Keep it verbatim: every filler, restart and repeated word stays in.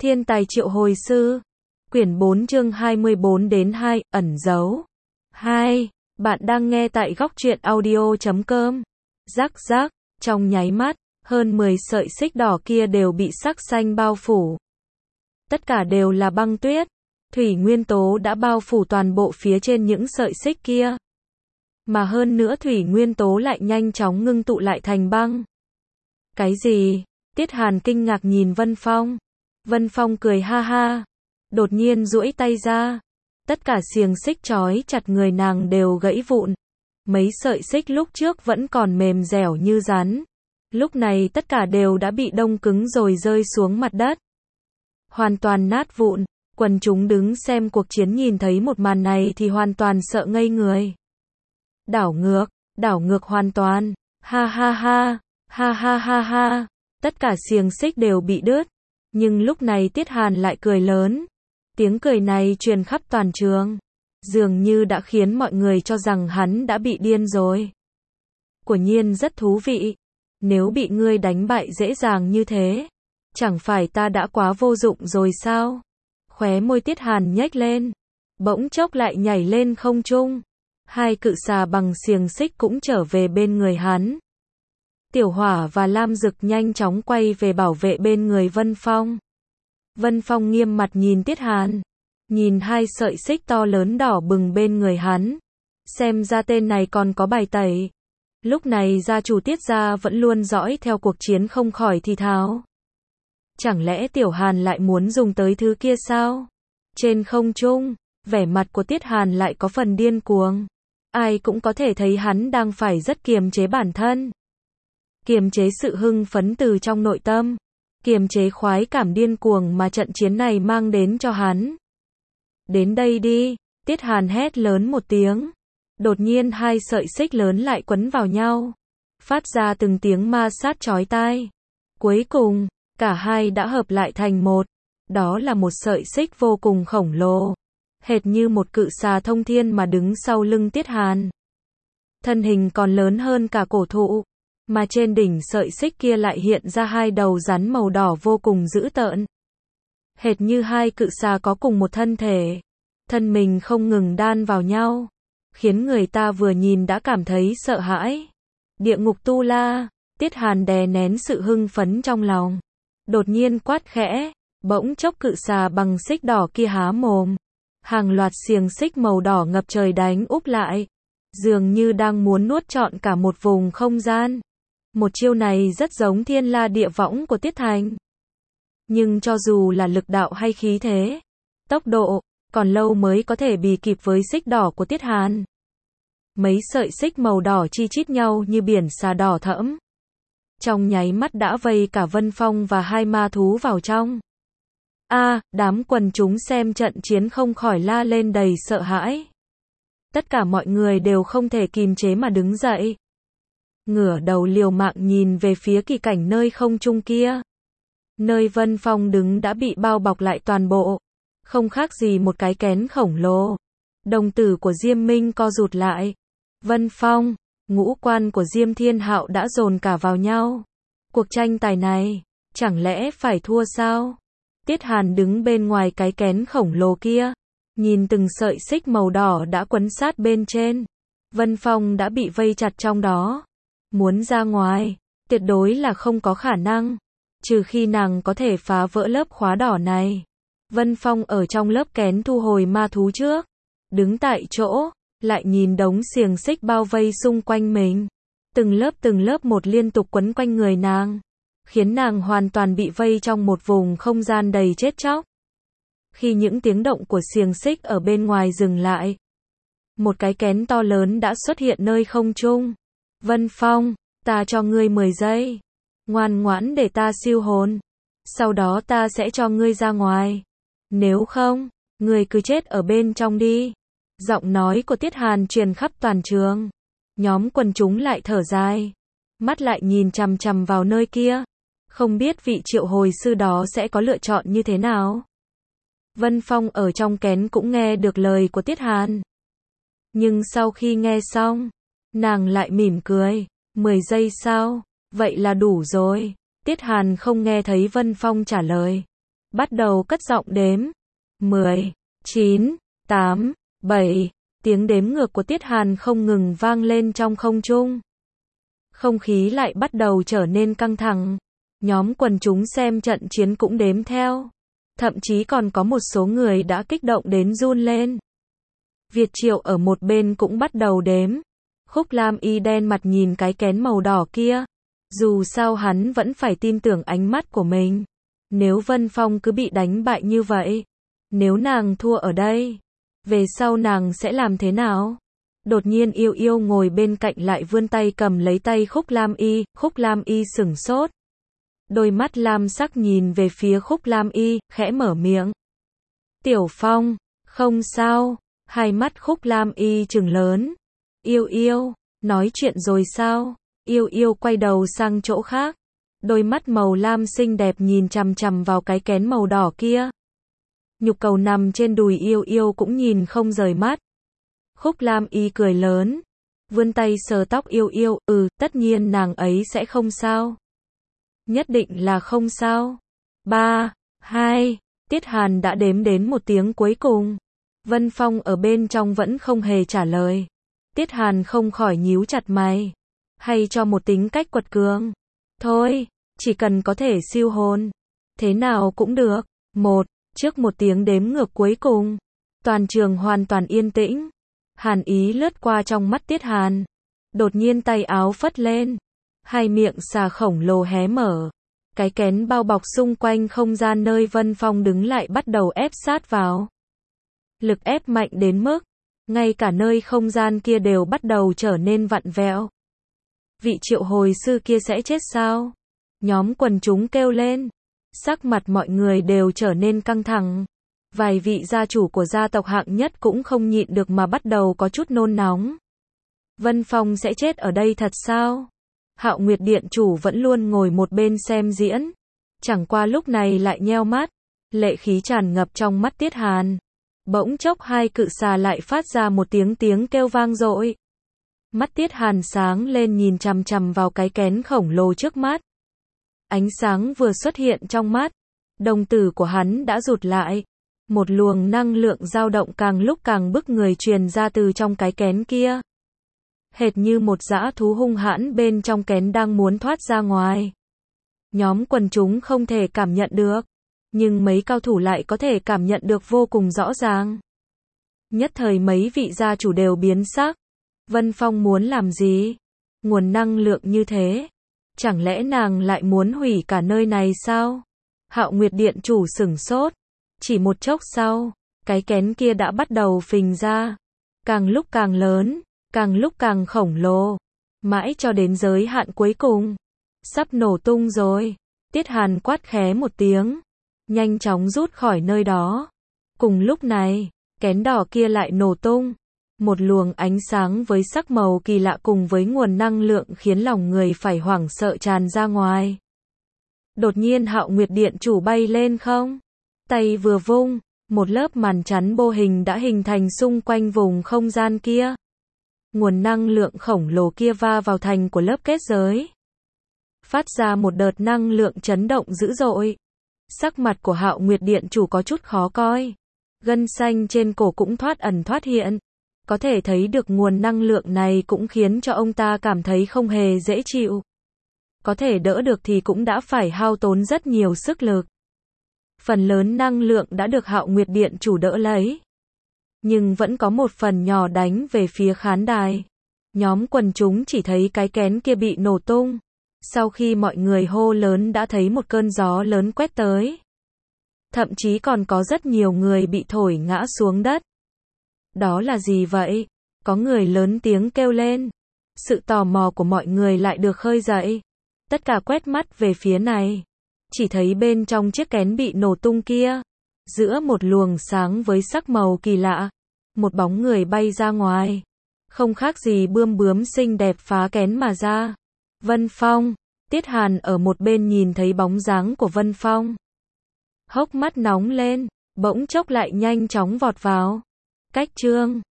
Thiên tài triệu hồi sư. Quyển bốn chương hai mươi bốn đến hai, ẩn dấu. hai. Bạn đang nghe tại góc truyện audio chấm com. Rắc rắc, trong nháy mắt, hơn mười sợi xích đỏ kia đều bị sắc xanh bao phủ. Tất cả đều là băng tuyết. Thủy nguyên tố đã bao phủ toàn bộ phía trên những sợi xích kia. Mà hơn nữa thủy nguyên tố lại nhanh chóng ngưng tụ lại thành băng. Cái gì? Tiết Hàn kinh ngạc nhìn Vân Phong. Vân Phong cười ha ha. Đột nhiên duỗi tay ra. Tất cả xiềng xích trói chặt người nàng đều gãy vụn. Mấy sợi xích lúc trước vẫn còn mềm dẻo như rắn. Lúc này tất cả đều đã bị đông cứng rồi rơi xuống mặt đất. Hoàn toàn nát vụn. Quần chúng đứng xem cuộc chiến nhìn thấy một màn này thì hoàn toàn sợ ngây người. Đảo ngược, đảo ngược hoàn toàn. Ha ha ha, ha ha ha ha. Tất cả xiềng xích đều bị đứt. Nhưng lúc này Tiết Hàn lại cười lớn. Tiếng cười này truyền khắp toàn trường. Dường như đã khiến mọi người cho rằng hắn đã bị điên rồi. Quả nhiên rất thú vị. Nếu bị ngươi đánh bại dễ dàng như thế, chẳng phải ta đã quá vô dụng rồi sao? Khóe môi Tiết Hàn nhếch lên. Bỗng chốc lại nhảy lên không trung. Hai cự xà bằng xiềng xích cũng trở về bên người hắn. Tiểu Hỏa và Lam Dực nhanh chóng quay về bảo vệ bên người Vân Phong. Vân Phong nghiêm mặt nhìn Tiết Hàn. Nhìn hai sợi xích to lớn đỏ bừng bên người hắn. Xem ra tên này còn có bài tẩy. Lúc này gia chủ Tiết gia vẫn luôn dõi theo cuộc chiến không khỏi thì thào. Chẳng lẽ Tiểu Hàn lại muốn dùng tới thứ kia sao? Trên không trung, vẻ mặt của Tiết Hàn lại có phần điên cuồng. Ai cũng có thể thấy hắn đang phải rất kiềm chế bản thân. Kiềm chế sự hưng phấn từ trong nội tâm. Kiềm chế khoái cảm điên cuồng mà trận chiến này mang đến cho hắn. Đến đây đi, Tiết Hàn hét lớn một tiếng. Đột nhiên hai sợi xích lớn lại quấn vào nhau. Phát ra từng tiếng ma sát chói tai. Cuối cùng, cả hai đã hợp lại thành một. Đó là một sợi xích vô cùng khổng lồ. Hệt như một cự xà thông thiên mà đứng sau lưng Tiết Hàn. Thân hình còn lớn hơn cả cổ thụ. Mà trên đỉnh sợi xích kia lại hiện ra hai đầu rắn màu đỏ vô cùng dữ tợn. Hệt như hai cự xà có cùng một thân thể. Thân mình không ngừng đan vào nhau. Khiến người ta vừa nhìn đã cảm thấy sợ hãi. Địa ngục tu la. Tiết Hàn đè nén sự hưng phấn trong lòng. Đột nhiên quát khẽ. Bỗng chốc cự xà bằng xích đỏ kia há mồm. Hàng loạt xiềng xích màu đỏ ngập trời đánh úp lại. Dường như đang muốn nuốt trọn cả một vùng không gian. Một chiêu này rất giống thiên la địa võng của Tiết Thành. Nhưng cho dù là lực đạo hay khí thế, tốc độ, còn lâu mới có thể bì kịp với xích đỏ của Tiết Hàn. Mấy sợi xích màu đỏ chi chít nhau như biển xà đỏ thẫm. Trong nháy mắt đã vây cả Vân Phong và hai ma thú vào trong. A, à, đám quần chúng xem trận chiến không khỏi la lên đầy sợ hãi. Tất cả mọi người đều không thể kìm chế mà đứng dậy. Ngửa đầu liều mạng nhìn về phía kỳ cảnh nơi không trung kia. Nơi Vân Phong đứng đã bị bao bọc lại toàn bộ. Không khác gì một cái kén khổng lồ. Đồng tử của Diêm Minh co rụt lại. Vân Phong, ngũ quan của Diêm Thiên Hạo đã dồn cả vào nhau. Cuộc tranh tài này, chẳng lẽ phải thua sao? Tiết Hàn đứng bên ngoài cái kén khổng lồ kia. Nhìn từng sợi xích màu đỏ đã quấn sát bên trên. Vân Phong đã bị vây chặt trong đó. Muốn ra ngoài, tuyệt đối là không có khả năng. Trừ khi nàng có thể phá vỡ lớp khóa đỏ này. Vân Phong ở trong lớp kén thu hồi ma thú trước. Đứng tại chỗ, lại nhìn đống xiềng xích bao vây xung quanh mình. Từng lớp từng lớp một liên tục quấn quanh người nàng. Khiến nàng hoàn toàn bị vây trong một vùng không gian đầy chết chóc. Khi những tiếng động của xiềng xích ở bên ngoài dừng lại. Một cái kén to lớn đã xuất hiện nơi không trung. Vân Phong, ta cho ngươi mười giây. Ngoan ngoãn để ta siêu hồn. Sau đó ta sẽ cho ngươi ra ngoài. Nếu không, ngươi cứ chết ở bên trong đi. Giọng nói của Tiết Hàn truyền khắp toàn trường. Nhóm quần chúng lại thở dài. Mắt lại nhìn chằm chằm vào nơi kia. Không biết vị triệu hồi sư đó sẽ có lựa chọn như thế nào. Vân Phong ở trong kén cũng nghe được lời của Tiết Hàn. Nhưng sau khi nghe xong, nàng lại mỉm cười. Mười giây sao? Vậy là đủ rồi. Tiết Hàn không nghe thấy Vân Phong trả lời. bắt đầu cất giọng đếm. mười, chín, tám, bảy, tiếng đếm ngược của Tiết Hàn không ngừng vang lên trong không trung. Không khí lại bắt đầu trở nên căng thẳng. Nhóm quần chúng xem trận chiến cũng đếm theo. Thậm chí còn có một số người đã kích động đến run lên. Việt Triệu ở một bên cũng bắt đầu đếm. Khúc Lam Y đen mặt nhìn cái kén màu đỏ kia. Dù sao hắn vẫn phải tin tưởng ánh mắt của mình. Nếu Vân Phong cứ bị đánh bại như vậy, nếu nàng thua ở đây, về sau nàng sẽ làm thế nào? Đột nhiên Yêu Yêu ngồi bên cạnh lại vươn tay cầm lấy tay Khúc Lam Y, Khúc Lam Y sửng sốt. Đôi mắt lam sắc nhìn về phía Khúc Lam Y, khẽ mở miệng. Tiểu Phong, không sao, hai mắt Khúc Lam Y trừng lớn. Yêu Yêu, nói chuyện rồi sao? Yêu Yêu quay đầu sang chỗ khác. Đôi mắt màu lam xinh đẹp nhìn chằm chằm vào cái kén màu đỏ kia. Nhục cầu nằm trên đùi Yêu Yêu cũng nhìn không rời mắt. Khúc Lam Y cười lớn, vươn tay sờ tóc Yêu Yêu, ừ, tất nhiên nàng ấy sẽ không sao. Nhất định là không sao. ba, hai, Tiết Hàn đã đếm đến một tiếng cuối cùng. Vân Phong ở bên trong vẫn không hề trả lời. Tiết Hàn không khỏi nhíu chặt mày. Hay cho một tính cách quật cường. Thôi, chỉ cần có thể siêu hồn. Thế nào cũng được. Một, trước một tiếng đếm ngược cuối cùng. Toàn trường hoàn toàn yên tĩnh. Hàn ý lướt qua trong mắt Tiết Hàn. Đột nhiên tay áo phất lên. Hai miệng xà khổng lồ hé mở. Cái kén bao bọc xung quanh không gian nơi Vân Phong đứng lại bắt đầu ép sát vào. Lực ép mạnh đến mức, ngay cả nơi không gian kia đều bắt đầu trở nên vặn vẹo. Vị triệu hồi sư kia sẽ chết sao? Nhóm quần chúng kêu lên. Sắc mặt mọi người đều trở nên căng thẳng. Vài vị gia chủ của gia tộc hạng nhất cũng không nhịn được mà bắt đầu có chút nôn nóng. Vân Phong sẽ chết ở đây thật sao? Hạo Nguyệt Điện chủ vẫn luôn ngồi một bên xem diễn. Chẳng qua lúc này lại nheo mắt. Lệ khí tràn ngập trong mắt Tiết Hàn. Bỗng chốc hai cự xà lại phát ra một tiếng tiếng kêu vang dội. Mắt Tiết Hàn sáng lên nhìn chằm chằm vào cái kén khổng lồ trước mắt. Ánh sáng vừa xuất hiện trong mắt. Đồng tử của hắn đã rụt lại. Một luồng năng lượng dao động càng lúc càng bức người truyền ra từ trong cái kén kia. Hệt như một dã thú hung hãn bên trong kén đang muốn thoát ra ngoài. Nhóm quần chúng không thể cảm nhận được. Nhưng mấy cao thủ lại có thể cảm nhận được vô cùng rõ ràng. Nhất thời mấy vị gia chủ đều biến sắc. Vân Phong muốn làm gì? Nguồn năng lượng như thế. Chẳng lẽ nàng lại muốn hủy cả nơi này sao? Hạo Nguyệt Điện chủ sửng sốt. Chỉ một chốc sau, cái kén kia đã bắt đầu phình ra. Càng lúc càng lớn, càng lúc càng khổng lồ. Mãi cho đến giới hạn cuối cùng. Sắp nổ tung rồi. Tiết Hàn quát khẽ một tiếng. Nhanh chóng rút khỏi nơi đó. Cùng lúc này, kén đỏ kia lại nổ tung. Một luồng ánh sáng với sắc màu kỳ lạ cùng với nguồn năng lượng khiến lòng người phải hoảng sợ tràn ra ngoài. Đột nhiên Hạo Nguyệt Điện chủ bay lên không? Tay vừa vung, một lớp màn chắn vô hình đã hình thành xung quanh vùng không gian kia. Nguồn năng lượng khổng lồ kia va vào thành của lớp kết giới. Phát ra một đợt năng lượng chấn động dữ dội. Sắc mặt của Hạo Nguyệt Điện chủ có chút khó coi. Gân xanh trên cổ cũng thoát ẩn thoát hiện. Có thể thấy được nguồn năng lượng này cũng khiến cho ông ta cảm thấy không hề dễ chịu. Có thể đỡ được thì cũng đã phải hao tốn rất nhiều sức lực. Phần lớn năng lượng đã được Hạo Nguyệt Điện chủ đỡ lấy. Nhưng vẫn có một phần nhỏ đánh về phía khán đài. Nhóm quần chúng chỉ thấy cái kén kia bị nổ tung. Sau khi mọi người hô lớn đã thấy một cơn gió lớn quét tới. Thậm chí còn có rất nhiều người bị thổi ngã xuống đất. Đó là gì vậy? Có người lớn tiếng kêu lên. Sự tò mò của mọi người lại được khơi dậy. Tất cả quét mắt về phía này. Chỉ thấy bên trong chiếc kén bị nổ tung kia. Giữa một luồng sáng với sắc màu kỳ lạ. Một bóng người bay ra ngoài. Không khác gì bươm bướm xinh đẹp phá kén mà ra. Vân Phong. Tiết Hàn ở một bên nhìn thấy bóng dáng của Vân Phong. Hốc mắt nóng lên. Bỗng chốc lại nhanh chóng vọt vào. Cách chương